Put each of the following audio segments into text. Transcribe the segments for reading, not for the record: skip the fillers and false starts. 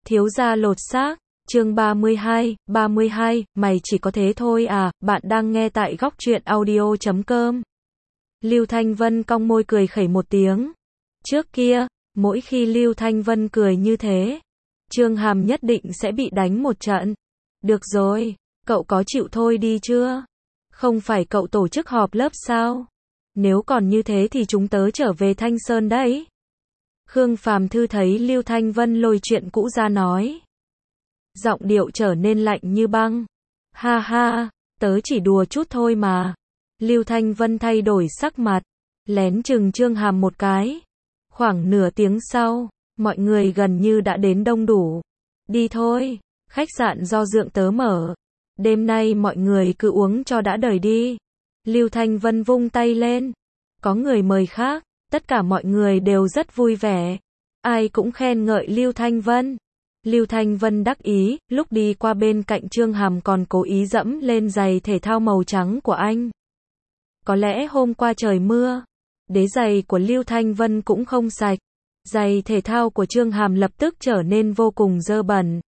Thiếu gia lột xác, chương 32, mày chỉ có thế thôi à, bạn đang nghe tại góc truyện audio.com. Lưu Thanh Vân cong môi cười khẩy một tiếng. Trước kia, mỗi khi Lưu Thanh Vân cười như thế, Chương Hàm nhất định sẽ bị đánh một trận. Được rồi, cậu có chịu thôi đi chưa? Không phải cậu tổ chức họp lớp sao? Nếu còn như thế thì chúng tớ trở về Thanh Sơn đấy. Khương Phàm Thư thấy Lưu Thanh Vân lôi chuyện cũ ra nói. Giọng điệu trở nên lạnh như băng. Ha ha, tớ chỉ đùa chút thôi mà. Lưu Thanh Vân thay đổi sắc mặt, lén chừng Chương Hàm một cái. Khoảng nửa tiếng sau, mọi người gần như đã đến đông đủ. Đi thôi, khách sạn do dượng tớ mở. Đêm nay mọi người cứ uống cho đã đời đi. Lưu Thanh Vân vung tay lên. Có người mời khác, tất cả mọi người đều rất vui vẻ. Ai cũng khen ngợi Lưu Thanh Vân. Lưu Thanh Vân đắc ý, lúc đi qua bên cạnh Chương Hàm còn cố ý dẫm lên giày thể thao màu trắng của anh. Có lẽ hôm qua trời mưa, đế giày của Lưu Thanh Vân cũng không sạch. Giày thể thao của Chương Hàm lập tức trở nên vô cùng dơ bẩn.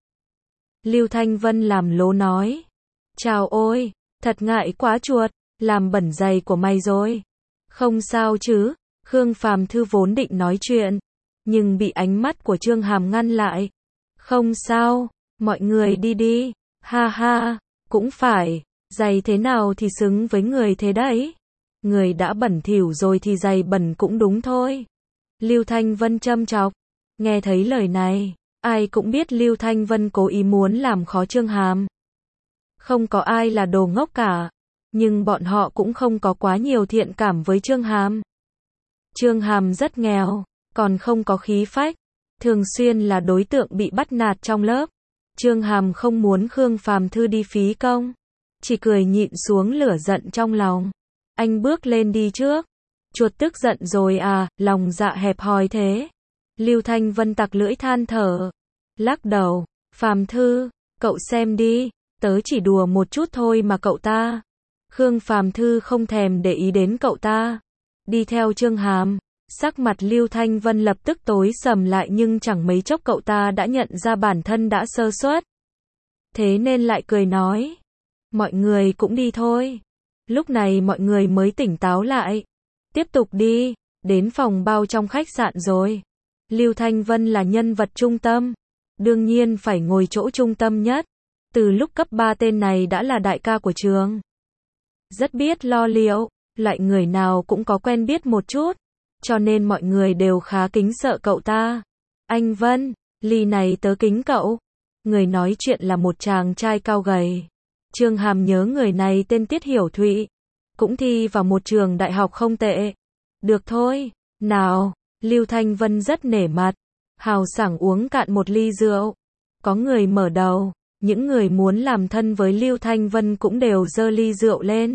Lưu Thanh Vân làm lố nói. Chào ôi, thật ngại quá chuột, làm bẩn giày của mày rồi. Không sao chứ, Khương Phàm Thư vốn định nói chuyện, nhưng bị ánh mắt của Chương Hàm ngăn lại. Không sao, mọi người đi đi, ha ha, cũng phải, giày thế nào thì xứng với người thế đấy. Người đã bẩn thỉu rồi thì giày bẩn cũng đúng thôi. Lưu Thanh Vân châm chọc, nghe thấy lời này, ai cũng biết Lưu Thanh Vân cố ý muốn làm khó Chương Hàm. Không có ai là đồ ngốc cả, nhưng bọn họ cũng không có quá nhiều thiện cảm với Chương Hàm. Chương Hàm rất nghèo, còn không có khí phách, thường xuyên là đối tượng bị bắt nạt trong lớp. Chương Hàm không muốn Khương Phàm Thư đi phí công, chỉ cười nhịn xuống lửa giận trong lòng. Anh bước lên đi trước. Chuột tức giận rồi à, lòng dạ hẹp hòi thế. Lưu Thanh Vân tặc lưỡi than thở, lắc đầu. Phàm Thư, cậu xem đi, tớ chỉ đùa một chút thôi mà cậu ta. Khương Phàm Thư không thèm để ý đến cậu ta, đi theo Chương Hàm. Sắc mặt Lưu Thanh Vân lập tức tối sầm lại, nhưng chẳng mấy chốc cậu ta đã nhận ra bản thân đã sơ suất. Thế nên lại cười nói, mọi người cũng đi thôi. Lúc này mọi người mới tỉnh táo lại. Tiếp tục đi, đến phòng bao trong khách sạn rồi. Lưu Thanh Vân là nhân vật trung tâm, đương nhiên phải ngồi chỗ trung tâm nhất. Từ lúc cấp 3 tên này đã là đại ca của trường. Rất biết lo liệu, loại người nào cũng có quen biết một chút, cho nên mọi người đều khá kính sợ cậu ta. Anh Vân, ly này tớ kính cậu. Người nói chuyện là một chàng trai cao gầy. Chương Hàm nhớ người này tên Tiết Hiểu Thụy, cũng thi vào một trường đại học không tệ. Được thôi, nào, Lưu Thanh Vân rất nể mặt, hào sảng uống cạn một ly rượu. Có người mở đầu, những người muốn làm thân với Lưu Thanh Vân cũng đều giơ ly rượu lên.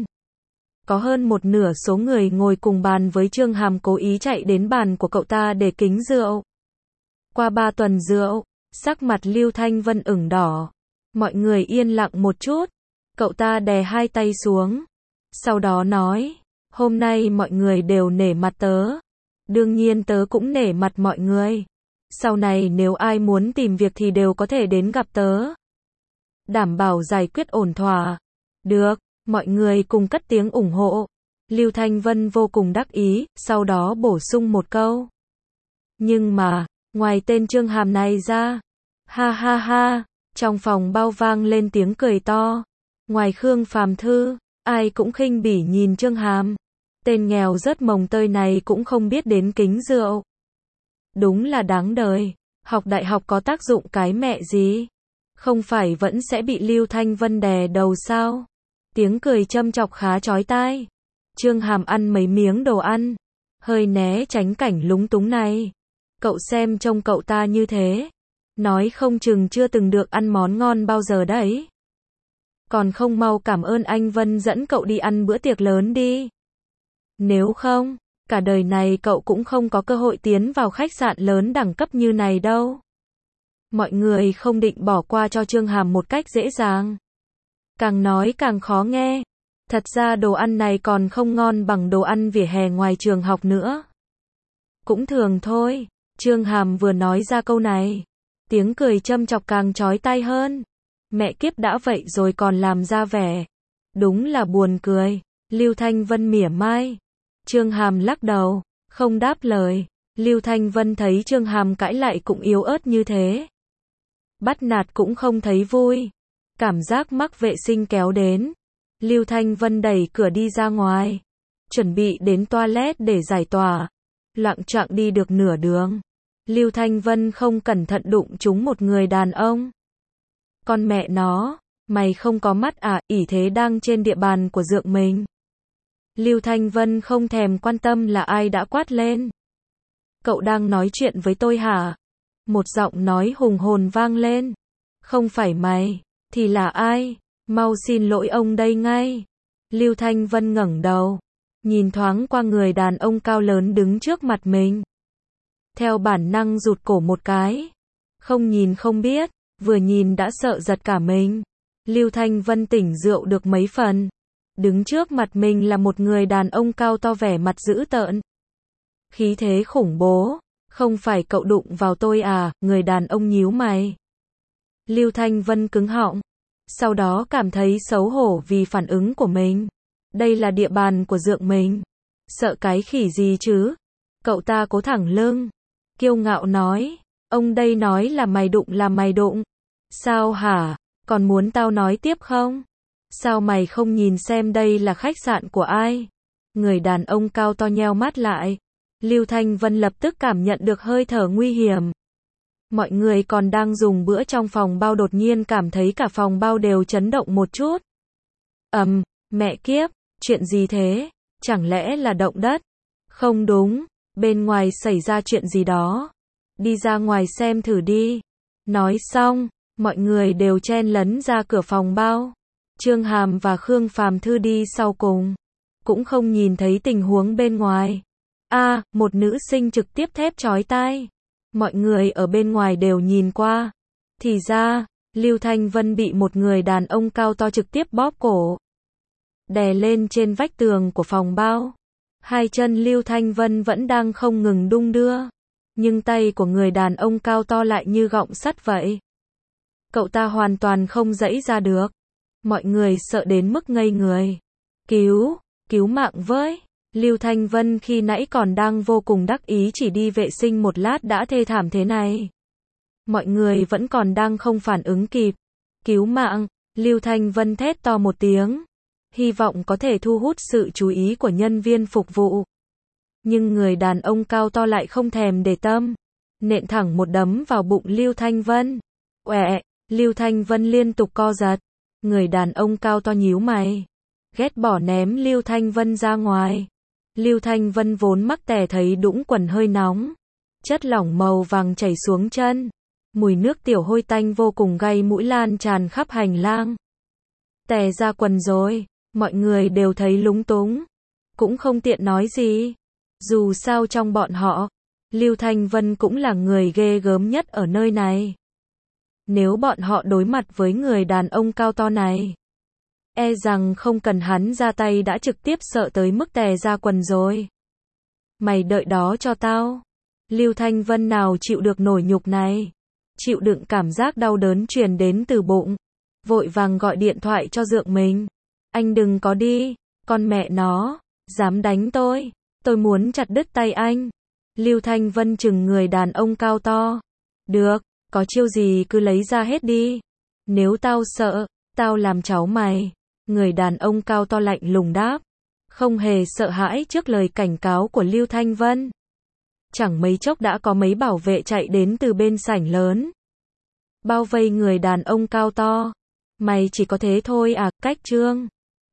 Có hơn một nửa số người ngồi cùng bàn với Chương Hàm cố ý chạy đến bàn của cậu ta để kính rượu. Qua 3 tuần rượu, sắc mặt Lưu Thanh Vân ửng đỏ. Mọi người yên lặng một chút. Cậu ta đè hai tay xuống. Sau đó nói, hôm nay mọi người đều nể mặt tớ. Đương nhiên tớ cũng nể mặt mọi người. Sau này nếu ai muốn tìm việc thì đều có thể đến gặp tớ. Đảm bảo giải quyết ổn thỏa. Được, mọi người cùng cất tiếng ủng hộ. Lưu Thanh Vân vô cùng đắc ý, sau đó bổ sung một câu. Nhưng mà, ngoài tên Chương Hàm này ra, ha ha ha, trong phòng bao vang lên tiếng cười to. Ngoài Khương Phàm Thư, ai cũng khinh bỉ nhìn Chương Hàm. Tên nghèo rớt mồng tơi này cũng không biết đến kính rượu. Đúng là đáng đời, học đại học có tác dụng cái mẹ gì? Không phải vẫn sẽ bị Lưu Thanh Vân đè đầu sao? Tiếng cười châm chọc khá chói tai. Chương Hàm ăn mấy miếng đồ ăn, hơi né tránh cảnh lúng túng này. Cậu xem trông cậu ta như thế, nói không chừng chưa từng được ăn món ngon bao giờ đấy. Còn không mau cảm ơn anh Vân dẫn cậu đi ăn bữa tiệc lớn đi. Nếu không, cả đời này cậu cũng không có cơ hội tiến vào khách sạn lớn đẳng cấp như này đâu. Mọi người không định bỏ qua cho Chương Hàm một cách dễ dàng. Càng nói càng khó nghe. Thật ra đồ ăn này còn không ngon bằng đồ ăn vỉa hè ngoài trường học nữa. Cũng thường thôi. Chương Hàm vừa nói ra câu này, Tiếng cười châm chọc càng chói tai hơn. Mẹ kiếp đã vậy rồi còn làm ra vẻ. Đúng là buồn cười. Lưu Thanh Vân mỉa mai. Trương Hàm lắc đầu, không đáp lời. Lưu Thanh Vân thấy Trương Hàm cãi lại cũng yếu ớt như thế. Bắt nạt cũng không thấy vui. Cảm giác mắc vệ sinh kéo đến. Lưu Thanh Vân đẩy cửa đi ra ngoài. Chuẩn bị đến toilet để giải tỏa. Loạng choạng đi được nửa đường. Lưu Thanh Vân không cẩn thận đụng trúng một người đàn ông. Con mẹ nó, mày không có mắt à, ỷ thế đang trên địa bàn của dượng mình. Lưu Thanh Vân không thèm quan tâm là ai đã quát lên. Cậu đang nói chuyện với tôi hả? Một giọng nói hùng hồn vang lên. Không phải mày, thì là ai? Mau xin lỗi ông đây ngay. Lưu Thanh Vân ngẩng đầu, nhìn thoáng qua người đàn ông cao lớn đứng trước mặt mình. Theo bản năng rụt cổ một cái. Không nhìn không biết, vừa nhìn đã sợ giật cả mình. Lưu Thanh Vân tỉnh rượu được mấy phần. Đứng trước mặt mình là một người đàn ông cao to vẻ mặt dữ tợn. Khí thế khủng bố. Không phải cậu đụng vào tôi à, người đàn ông nhíu mày. Lưu Thanh Vân cứng họng. Sau đó cảm thấy xấu hổ vì phản ứng của mình. Đây là địa bàn của dượng mình. Sợ cái khỉ gì chứ? Cậu ta cố thẳng lưng. Kiêu ngạo nói. Ông đây nói là mày đụng. Sao hả? Còn muốn tao nói tiếp không? Sao mày không nhìn xem đây là khách sạn của ai? Người đàn ông cao to nheo mắt lại. Lưu Thanh Vân lập tức cảm nhận được hơi thở nguy hiểm. Mọi người còn đang dùng bữa trong phòng bao đột nhiên cảm thấy cả phòng bao đều chấn động một chút. Mẹ kiếp, chuyện gì thế? Chẳng lẽ là động đất? Không đúng, bên ngoài xảy ra chuyện gì đó. Đi ra ngoài xem thử đi. Nói xong, mọi người đều chen lấn ra cửa phòng bao. Trương Hàm và Khương Phàm Thư đi sau cùng. Cũng không nhìn thấy tình huống bên ngoài. Một nữ sinh trực tiếp thét chói tai. Mọi người ở bên ngoài đều nhìn qua. Thì ra, Lưu Thanh Vân bị một người đàn ông cao to trực tiếp bóp cổ. Đè lên trên vách tường của phòng bao. Hai chân Lưu Thanh Vân vẫn đang không ngừng đung đưa. Nhưng tay của người đàn ông cao to lại như gọng sắt vậy. Cậu ta hoàn toàn không giãy ra được. Mọi người sợ đến mức ngây người. Cứu mạng với. Lưu Thanh Vân khi nãy còn đang vô cùng đắc ý chỉ đi vệ sinh một lát đã thê thảm thế này. Mọi người vẫn còn đang không phản ứng kịp. Cứu mạng, Lưu Thanh Vân thét to một tiếng. Hy vọng có thể thu hút sự chú ý của nhân viên phục vụ. Nhưng người đàn ông cao to lại không thèm để tâm. Nện thẳng một đấm vào bụng Lưu Thanh Vân. Oẹ, Lưu Thanh Vân liên tục co giật. Người đàn ông cao to nhíu mày. Ghét bỏ ném Lưu Thanh Vân ra ngoài. Lưu Thanh Vân vốn mắc tè thấy đũng quần hơi nóng. Chất lỏng màu vàng chảy xuống chân. Mùi nước tiểu hôi tanh vô cùng gây mũi lan tràn khắp hành lang. Tè ra quần rồi, mọi người đều thấy lúng túng. Cũng không tiện nói gì. Dù sao trong bọn họ, Lưu Thanh Vân cũng là người ghê gớm nhất ở nơi này. Nếu bọn họ đối mặt với người đàn ông cao to này, e rằng không cần hắn ra tay đã trực tiếp sợ tới mức tè ra quần rồi. Mày đợi đó cho tao. Lưu Thanh Vân nào chịu được nổi nhục này. Chịu đựng cảm giác đau đớn truyền đến từ bụng. Vội vàng gọi điện thoại cho dượng mình. Anh đừng có đi, con mẹ nó, dám đánh tôi muốn chặt đứt tay anh. Lưu Thanh Vân chừng người đàn ông cao to. Được, có chiêu gì cứ lấy ra hết đi. Nếu tao sợ, tao làm cháu mày. Người đàn ông cao to lạnh lùng đáp. Không hề sợ hãi trước lời cảnh cáo của Lưu Thanh Vân. Chẳng mấy chốc đã có mấy bảo vệ chạy đến từ bên sảnh lớn. Bao vây người đàn ông cao to. Mày chỉ có thế thôi à, cách trương.